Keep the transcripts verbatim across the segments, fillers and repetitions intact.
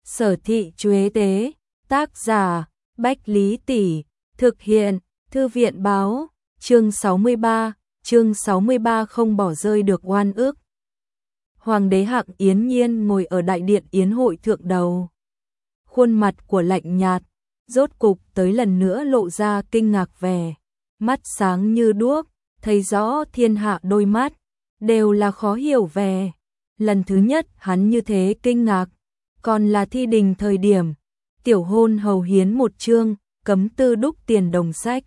Sở Thị Chuế Tế, tác giả, Bách Lý Tỷ, thực hiện, Thư viện báo, chương sáu mươi ba, chương sáu mươi ba không bỏ rơi được oan ức. Hoàng đế Hạng Yến Nhiên ngồi ở đại điện yến hội thượng đầu. Khuôn mặt của lạnh nhạt, rốt cục tới lần nữa lộ ra kinh ngạc vẻ, mắt sáng như đuốc, thấy rõ thiên hạ đôi mắt, đều là khó hiểu vẻ. Lần thứ nhất hắn như thế kinh ngạc, còn là thi đình thời điểm, tiểu hôn hầu hiến một chương, cấm tư đúc tiền đồng sách.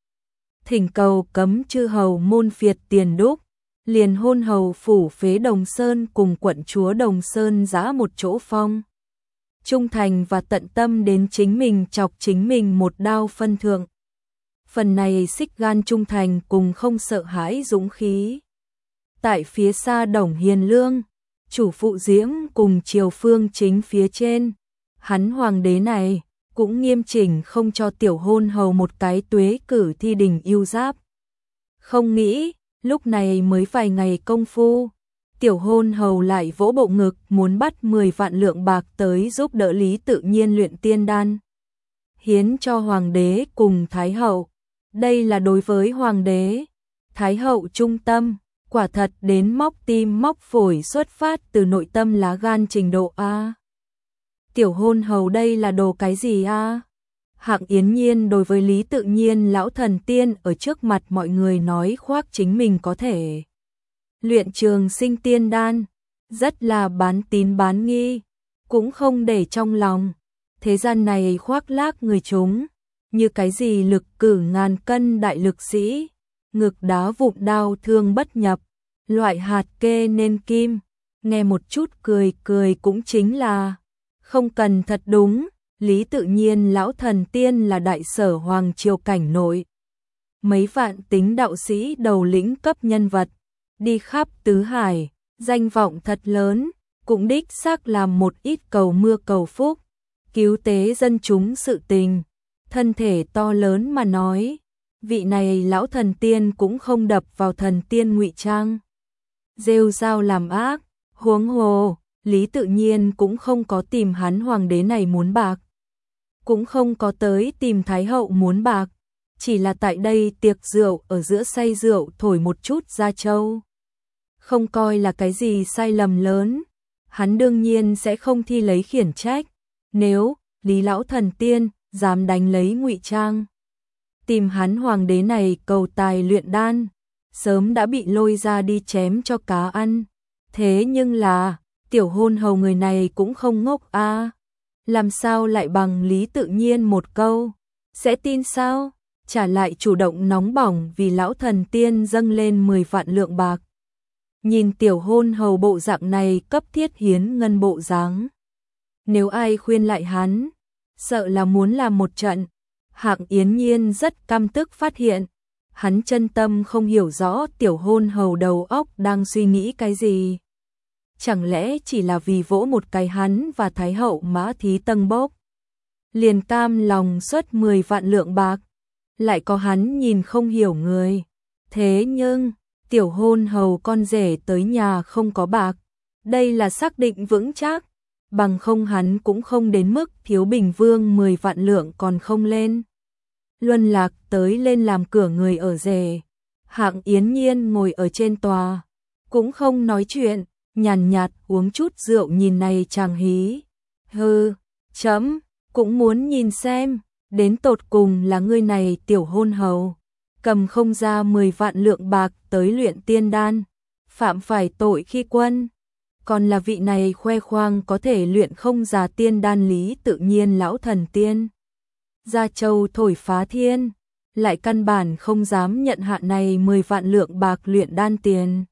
Thỉnh cầu cấm chư hầu môn phiệt tiền đúc, liền hôn hầu phủ phế Đồng Sơn cùng quận chúa Đồng Sơn giã một chỗ phong. Trung thành và tận tâm đến chính mình chọc chính mình một đao phân thượng. Phần này xích gan trung thành cùng không sợ hãi dũng khí. Tại phía xa Đồng Hiền Lương, chủ phụ Diễm cùng triều phương chính phía trên, hắn hoàng đế này cũng nghiêm chỉnh không cho tiểu hôn hầu một cái tuế cử thi đình yêu giáp. Không nghĩ, lúc này mới vài ngày công phu, tiểu hôn hầu lại vỗ bộ ngực muốn bắt mười vạn lượng bạc tới giúp đỡ Lý Tự Nhiên luyện tiên đan, hiến cho hoàng đế cùng thái hậu. Đây là đối với hoàng đế, thái hậu trung tâm, quả thật đến móc tim móc phổi, xuất phát từ nội tâm lá gan trình độ A. Tiểu hôn hầu đây là đồ cái gì A? Hạng Yến Nhiên đối với Lý Tự Nhiên lão thần tiên ở trước mặt mọi người nói khoác chính mình có thể luyện trường sinh tiên đan, rất là bán tín bán nghi, cũng không để trong lòng. Thế gian này khoác lác người chúng, như cái gì lực cử ngàn cân đại lực sĩ, ngực đá vụn đao thương bất nhập, loại hạt kê nên kim, nghe một chút cười cười cũng chính là không cần thật đúng. Lý Tự Nhiên lão thần tiên là đại sở hoàng triều cảnh nội, mấy vạn tính đạo sĩ đầu lĩnh cấp nhân vật, đi khắp tứ hải, danh vọng thật lớn, cũng đích xác làm một ít cầu mưa cầu phúc, cứu tế dân chúng sự tình. Thân thể to lớn mà nói, vị này lão thần tiên cũng không đập vào thần tiên ngụy trang, rêu rao làm ác. Huống hồ, Lý Tự Nhiên cũng không có tìm hắn hoàng đế này muốn bạc, cũng không có tới tìm thái hậu muốn bạc, chỉ là tại đây tiệc rượu ở giữa say rượu thổi một chút ra châu, không coi là cái gì sai lầm lớn. Hắn đương nhiên sẽ không thi lấy khiển trách, nếu Lý lão thần tiên dám đánh lấy ngụy trang, tìm hắn hoàng đế này cầu tài luyện đan, sớm đã bị lôi ra đi chém cho cá ăn. Thế nhưng là, tiểu hôn hầu người này cũng không ngốc a, làm sao lại bằng Lý Tự Nhiên một câu, sẽ tin sao? Trả lại chủ động nóng bỏng vì lão thần tiên dâng lên mười vạn lượng bạc. Nhìn tiểu hôn hầu bộ dạng này cấp thiết hiến ngân bộ dáng, nếu ai khuyên lại hắn, sợ là muốn làm một trận. Hạng Yến Nhiên rất căm tức phát hiện, hắn chân tâm không hiểu rõ tiểu hôn hầu đầu óc đang suy nghĩ cái gì. Chẳng lẽ chỉ là vì vỗ một cái hắn và thái hậu mã thí tâng bốc, liền cam lòng xuất mười vạn lượng bạc, lại có hắn nhìn không hiểu người. Thế nhưng, tiểu hôn hầu con rể tới nhà không có bạc, đây là xác định vững chắc, bằng không hắn cũng không đến mức thiếu Bình Vương mười vạn lượng còn không lên. Luân lạc tới lên làm cửa người ở rể. Hạng Yến Nhiên ngồi ở trên tòa, cũng không nói chuyện, nhàn nhạt uống chút rượu nhìn này chàng hí. Hừ, chấm, cũng muốn nhìn xem, đến tột cùng là ngươi này tiểu hôn hầu, cầm không ra mười vạn lượng bạc tới luyện tiên đan, phạm phải tội khi quân, còn là vị này khoe khoang có thể luyện không ra tiên đan Lý Tự Nhiên lão thần tiên. Gia châu thổi phá thiên, lại căn bản không dám nhận hạ này mười vạn lượng bạc luyện đan tiền.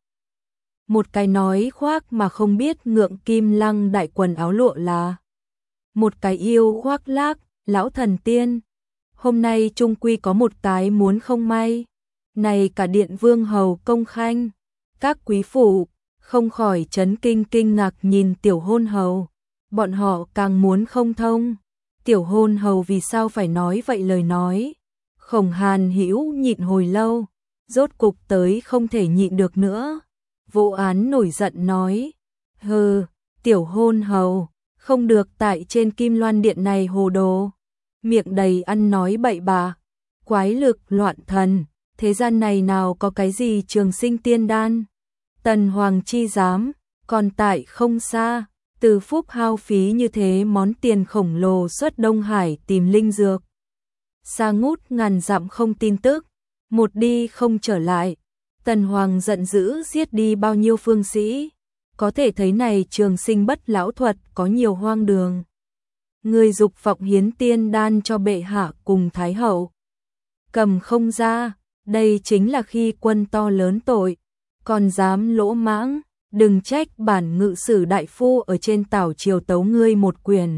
Một cái nói khoác mà không biết ngượng kim lăng đại quần áo lụa là một cái yêu khoác lác, lão thần tiên. Hôm nay trung quy có một cái muốn không may, này cả điện vương hầu công khanh, các quý phủ không khỏi chấn kinh kinh ngạc nhìn tiểu hôn hầu, bọn họ càng muốn không thông. Tiểu hôn hầu vì sao phải nói vậy lời nói? Khổng Hàn Hữu nhịn hồi lâu, rốt cục tới không thể nhịn được nữa. Vô Án nổi giận nói, hừ, tiểu hôn hầu, Không được tại trên Kim Loan Điện này hồ đồ, miệng đầy ăn nói bậy bạ, quái lực loạn thần, thế gian này nào có cái gì trường sinh tiên đan. Tần Hoàng chi dám, còn tại không xa, Từ Phúc hao phí như thế món tiền khổng lồ xuất Đông Hải tìm linh dược. Xa ngút ngàn dặm không tin tức, một đi không trở lại, Tần Hoàng giận dữ giết đi bao nhiêu phương sĩ, có thể thấy này trường sinh bất lão thuật có nhiều hoang đường. Người dục vọng hiến tiên đan cho bệ hạ cùng thái hậu, cầm không ra, đây chính là khi quân to lớn tội, còn dám lỗ mãng, đừng trách bản ngự sử đại phu ở trên tảo triều tấu ngươi một quyền.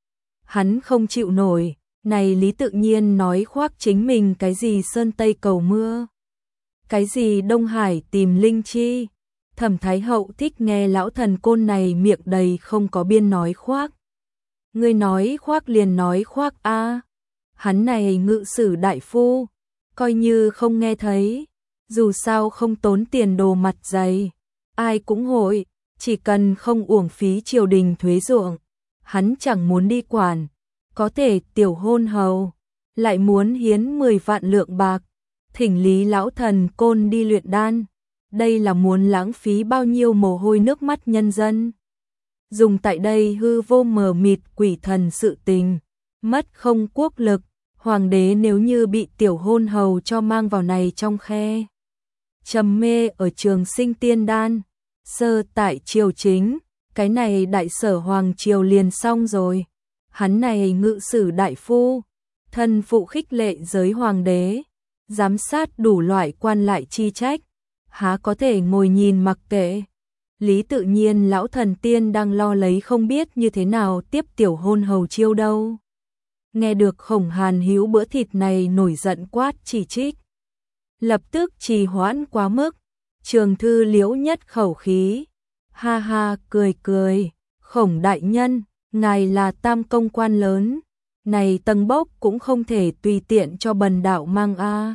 Hắn không chịu nổi, này Lý Tự Nhiên nói khoác chính mình cái gì sơn tây cầu mưa, cái gì Đông Hải tìm linh chi. Thẩm Thái Hậu thích nghe lão thần côn này miệng đầy không có biên nói khoác. Ngươi nói khoác liền nói khoác a. Hắn này ngự sử đại phu, coi như không nghe thấy, dù sao không tốn tiền đồ mặt dày, ai cũng hội, chỉ cần không uổng phí triều đình thuế ruộng, hắn chẳng muốn đi quản, có thể tiểu hôn hầu, lại muốn hiến mười vạn lượng bạc, thỉnh Lý lão thần côn đi luyện đan. Đây là muốn lãng phí bao nhiêu mồ hôi nước mắt nhân dân. Dùng tại đây hư vô mờ mịt quỷ thần sự tình, mất không quốc lực, hoàng đế nếu như bị tiểu hôn hầu cho mang vào này trong khe. Trầm mê ở trường sinh tiên đan, sơ tại triều chính, cái này đại sở hoàng triều liền xong rồi. Hắn này ngự sử đại phu, thân phụ khích lệ giới hoàng đế, giám sát đủ loại quan lại chi trách. Há có thể ngồi nhìn mặc kệ. Lý Tự Nhiên lão thần tiên đang lo lấy không biết như thế nào tiếp tiểu hôn hầu chiêu đâu. Nghe được Khổng Hàn Hữu bữa thịt này nổi giận quát chỉ trích. Lập tức trì hoãn quá mức, Trường Thư liễu nhất khẩu khí. Ha ha cười cười, Khổng đại nhân, ngài là tam công quan lớn, này tầng bốc cũng không thể tùy tiện cho bần đạo mang a.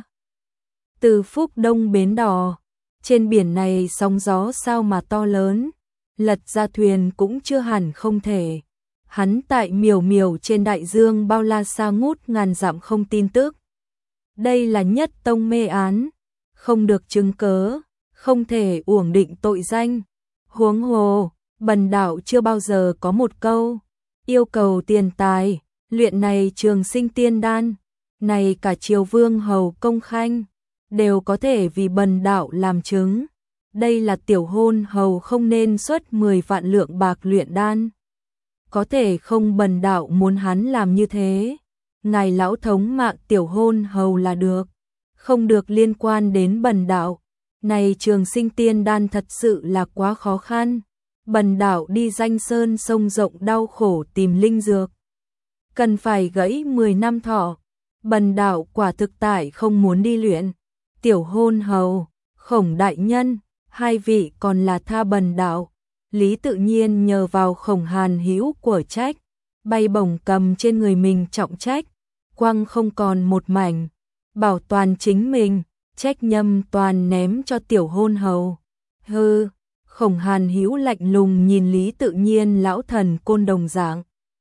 Từ Phúc Đông bến đò. Trên biển này sóng gió sao mà to lớn, lật ra thuyền cũng chưa hẳn không thể. Hắn tại miểu miểu trên đại dương bao la xa ngút ngàn dặm không tin tức. Đây là nhất tông mê án, không được chứng cớ, không thể uổng định tội danh. Huống hồ, bần đạo chưa bao giờ có một câu yêu cầu tiền tài, luyện này trường sinh tiên đan, này cả triều vương hầu công khanh đều có thể vì bần đạo làm chứng. Đây là tiểu hôn hầu không nên xuất mười vạn lượng bạc luyện đan. Có thể không bần đạo muốn hắn làm như thế. Ngài lão thống mạng tiểu hôn hầu là được. Không được liên quan đến bần đạo. Này trường sinh tiên đan thật sự là quá khó khăn. Bần đạo đi danh sơn sông rộng đau khổ tìm linh dược. Cần phải gãy mười năm thọ. Bần đạo quả thực tại không muốn đi luyện. Tiểu hôn hầu, Khổng đại nhân, hai vị còn là tha bần đạo. Lý Tự Nhiên nhờ vào Khổng Hàn Hữu của trách, bay bổng cầm trên người mình trọng trách, quăng không còn một mảnh, bảo toàn chính mình, trách nhâm toàn ném cho tiểu hôn hầu. Hừ, Khổng Hàn Hữu lạnh lùng nhìn Lý Tự Nhiên lão thần côn đồng dạng,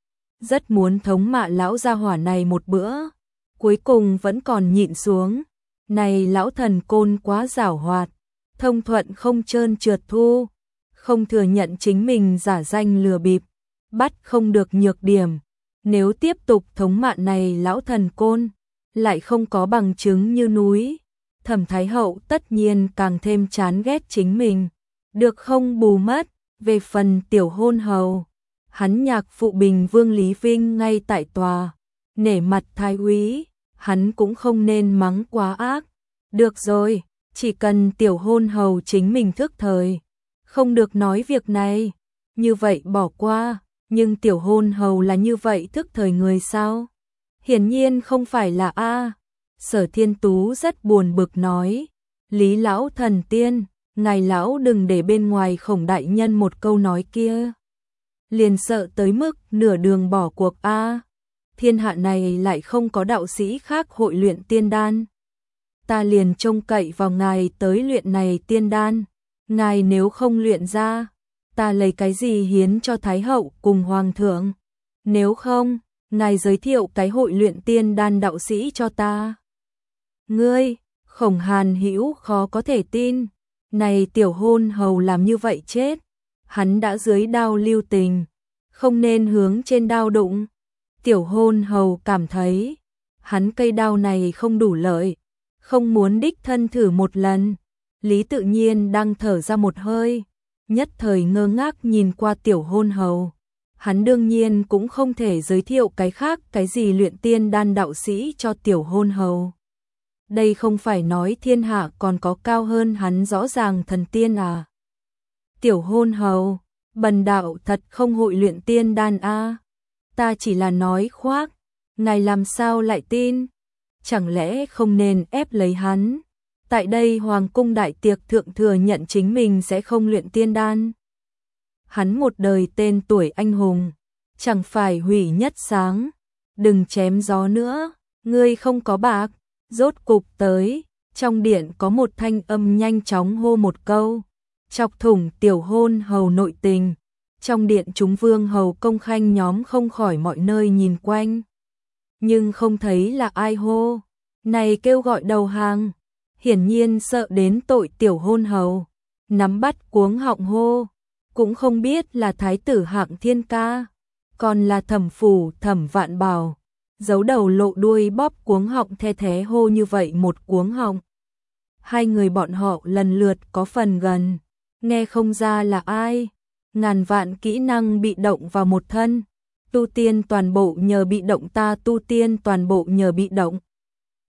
rất muốn thống mạ lão gia hỏa này một bữa, cuối cùng vẫn còn nhịn xuống. Này lão thần côn quá giảo hoạt, thông thuận không trơn trượt thu, không thừa nhận chính mình giả danh lừa bịp, bắt không được nhược điểm. Nếu tiếp tục thống mạ này lão thần côn, lại không có bằng chứng như núi, Thẩm Thái Hậu tất nhiên càng thêm chán ghét chính mình, được không bù mất. Về phần tiểu hôn hầu, hắn nhạc phụ Bình Vương Lý Vinh ngay tại tòa, nể mặt thái úy, hắn cũng không nên mắng quá ác. Được rồi, chỉ cần tiểu hôn hầu chính mình thức thời, không được nói việc này, như vậy bỏ qua. Nhưng tiểu hôn hầu là như vậy thức thời người sao? Hiển nhiên không phải là a. Sở Thiên Tú rất buồn bực nói, Lý lão thần tiên, ngài lão đừng để bên ngoài Khổng đại nhân một câu nói kia, liền sợ tới mức nửa đường bỏ cuộc a. Thiên hạ này lại không có đạo sĩ khác hội luyện tiên đan, ta liền trông cậy vào ngài tới luyện này tiên đan, ngài nếu không luyện ra, ta lấy cái gì hiến cho Thái hậu cùng Hoàng thượng? Nếu không, ngài giới thiệu cái hội luyện tiên đan đạo sĩ cho ta. Ngươi, Khổng Hàn Hữu khó có thể tin, này tiểu hôn hầu làm như vậy chết, hắn đã dưới đao lưu tình, không nên hướng trên đao đụng. Tiểu hôn hầu cảm thấy, hắn cây đao này không đủ lợi, không muốn đích thân thử một lần. Lý Tự Nhiên đang thở ra một hơi, nhất thời ngơ ngác nhìn qua tiểu hôn hầu. Hắn đương nhiên cũng không thể giới thiệu cái khác cái gì luyện tiên đan đạo sĩ cho tiểu hôn hầu. Đây không phải nói thiên hạ còn có cao hơn hắn rõ ràng thần tiên à. Tiểu hôn hầu, bần đạo thật không hội luyện tiên đan a. Ta chỉ là nói khoác, ngài làm sao lại tin? Chẳng lẽ không nên ép lấy hắn? Tại đây Hoàng cung đại tiệc thượng thừa nhận chính mình sẽ không luyện tiên đan. Hắn một đời tên tuổi anh hùng, chẳng phải hủy nhất sáng. Đừng chém gió nữa, ngươi không có bạc. Rốt cục tới, trong điện có một thanh âm nhanh chóng hô một câu, chọc thủng tiểu hôn hầu nội tình. Trong điện chúng vương hầu công khanh nhóm không khỏi mọi nơi nhìn quanh, nhưng không thấy là ai hô. Này kêu gọi đầu hàng, hiển nhiên sợ đến tội tiểu hôn hầu, nắm bắt cuống họng hô, cũng không biết là thái tử Hạng Thiên Ca, còn là thẩm phủ Thẩm Vạn Bảo, giấu đầu lộ đuôi bóp cuống họng the thế hô như vậy một cuống họng. Hai người bọn họ lần lượt có phần gần, nghe không ra là ai. Ngàn vạn kỹ năng bị động vào một thân, tu tiên toàn bộ nhờ bị động, ta tu tiên toàn bộ nhờ bị động.